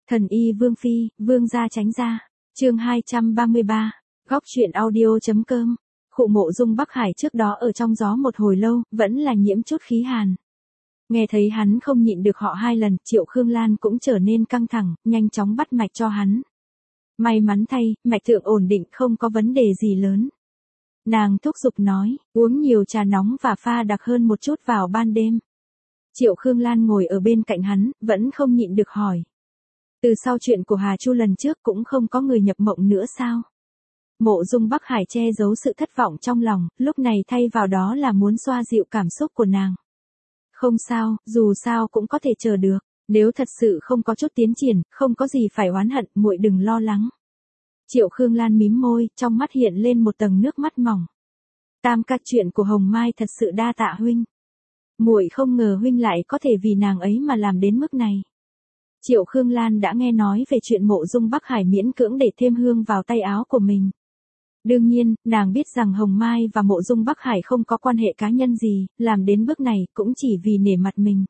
Thần y Vương Phi, Vương gia tránh ra. Chương 233. Góc truyện audio.com. Khụ Mộ Dung Bắc Hải trước đó ở trong gió một hồi lâu, vẫn là nhiễm chút khí hàn. Nghe thấy hắn không nhịn được họ hai lần, Triệu Khương Lan cũng trở nên căng thẳng, nhanh chóng bắt mạch cho hắn. May mắn thay, mạch thượng ổn định, không có vấn đề gì lớn. Nàng thúc giục nói, uống nhiều trà nóng và pha đặc hơn một chút vào ban đêm. Triệu Khương Lan ngồi ở bên cạnh hắn, vẫn không nhịn được hỏi. Từ sau chuyện của Hà Chu lần trước cũng không có người nhập mộng nữa sao? Mộ Dung Bắc Hải che giấu sự thất vọng trong lòng, lúc này thay vào đó là muốn xoa dịu cảm xúc của nàng. Không sao, dù sao cũng có thể chờ được, nếu thật sự không có chút tiến triển, không có gì phải oán hận, muội đừng lo lắng. Triệu Khương Lan mím môi, trong mắt hiện lên một tầng nước mắt mỏng. Tam ca, chuyện của Hồng Mai thật sự đa tạ huynh. Muội không ngờ huynh lại có thể vì nàng ấy mà làm đến mức này. Triệu Khương Lan đã nghe nói về chuyện Mộ Dung Bắc Hải miễn cưỡng để thêm hương vào tay áo của mình. Đương nhiên, nàng biết rằng Hồng Mai và Mộ Dung Bắc Hải không có quan hệ cá nhân gì, làm đến bước này cũng chỉ vì nể mặt mình.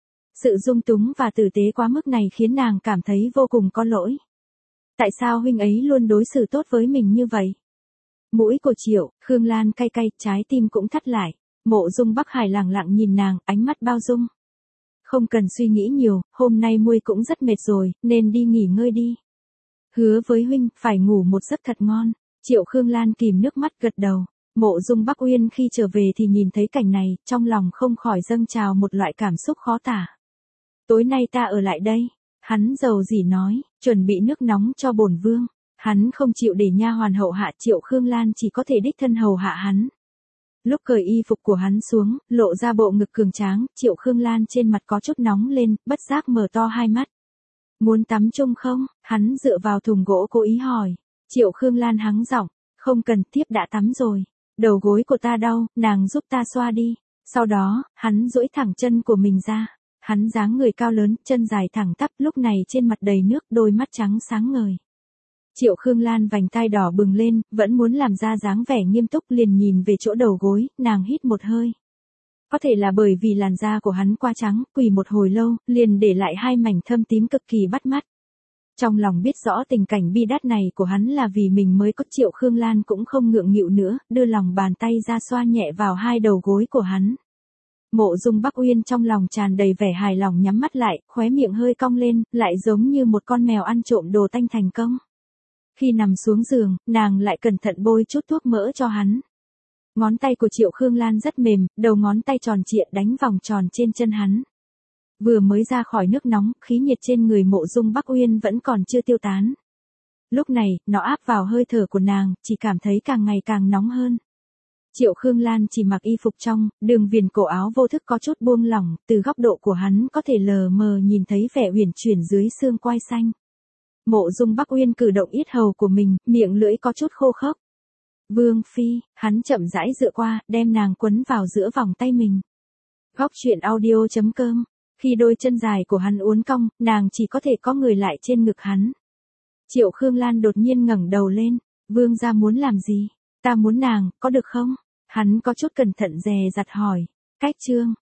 Sự dung túng và tử tế quá mức này khiến nàng cảm thấy vô cùng có lỗi. Tại sao huynh ấy luôn đối xử tốt với mình như vậy? Mũi của Triệu Khương Lan cay cay, trái tim cũng thắt lại. Mộ Dung Bắc Hải lẳng lặng nhìn nàng, ánh mắt bao dung. Không cần suy nghĩ nhiều, hôm nay muội cũng rất mệt rồi, nên đi nghỉ ngơi đi. Hứa với huynh, phải ngủ một giấc thật ngon. Triệu Khương Lan kìm nước mắt gật đầu. Mộ Dung Bắc Uyên khi trở về thì nhìn thấy cảnh này, trong lòng không khỏi dâng trào một loại cảm xúc khó tả. Tối nay ta ở lại đây. Hắn dầu dĩ nói, chuẩn bị nước nóng cho bổn vương. Hắn không chịu để nha hoàn hầu hạ, Triệu Khương Lan chỉ có thể đích thân hầu hạ hắn. Lúc cởi y phục của hắn xuống, lộ ra bộ ngực cường tráng, Triệu Khương Lan trên mặt có chút nóng lên, bất giác mở to hai mắt. Muốn tắm chung không? Hắn dựa vào thùng gỗ cố ý hỏi. Triệu Khương Lan hắng giọng, không cần, tiếp đã tắm rồi. Đầu gối của ta đau, nàng giúp ta xoa đi. Sau đó, hắn duỗi thẳng chân của mình ra. Hắn dáng người cao lớn, chân dài thẳng tắp, lúc này trên mặt đầy nước, đôi mắt trắng sáng ngời. Triệu Khương Lan vành tai đỏ bừng lên, vẫn muốn làm ra dáng vẻ nghiêm túc, liền nhìn về chỗ đầu gối, nàng hít một hơi. Có thể là bởi vì làn da của hắn quá trắng, quỳ một hồi lâu, liền để lại hai mảnh thâm tím cực kỳ bắt mắt. Trong lòng biết rõ tình cảnh bi đát này của hắn là vì mình mới có, Triệu Khương Lan cũng không ngượng nghịu nữa, đưa lòng bàn tay ra xoa nhẹ vào hai đầu gối của hắn. Mộ Dung Bắc Uyên trong lòng tràn đầy vẻ hài lòng, nhắm mắt lại, khóe miệng hơi cong lên, lại giống như một con mèo ăn trộm đồ tanh thành công. Khi nằm xuống giường, nàng lại cẩn thận bôi chút thuốc mỡ cho hắn. Ngón tay của Triệu Khương Lan rất mềm, đầu ngón tay tròn trịa đánh vòng tròn trên chân hắn. Vừa mới ra khỏi nước nóng, khí nhiệt trên người Mộ Dung Bắc Uyên vẫn còn chưa tiêu tán. Lúc này, nó áp vào hơi thở của nàng, chỉ cảm thấy càng ngày càng nóng hơn. Triệu Khương Lan chỉ mặc y phục trong, đường viền cổ áo vô thức có chút buông lỏng, từ góc độ của hắn có thể lờ mờ nhìn thấy vẻ uyển chuyển dưới xương quai xanh. Mộ Dung Bắc Uyên cử động yết hầu của mình, miệng lưỡi có chút khô khốc. Vương Phi, hắn chậm rãi dựa qua, đem nàng quấn vào giữa vòng tay mình. Góc truyện audio.com. Khi đôi chân dài của hắn uốn cong, nàng chỉ có thể có người lại trên ngực hắn. Triệu Khương Lan đột nhiên ngẩng đầu lên. Vương gia muốn làm gì? Ta muốn nàng, có được không? Hắn có chút cẩn thận dè dặt hỏi. Cách chương.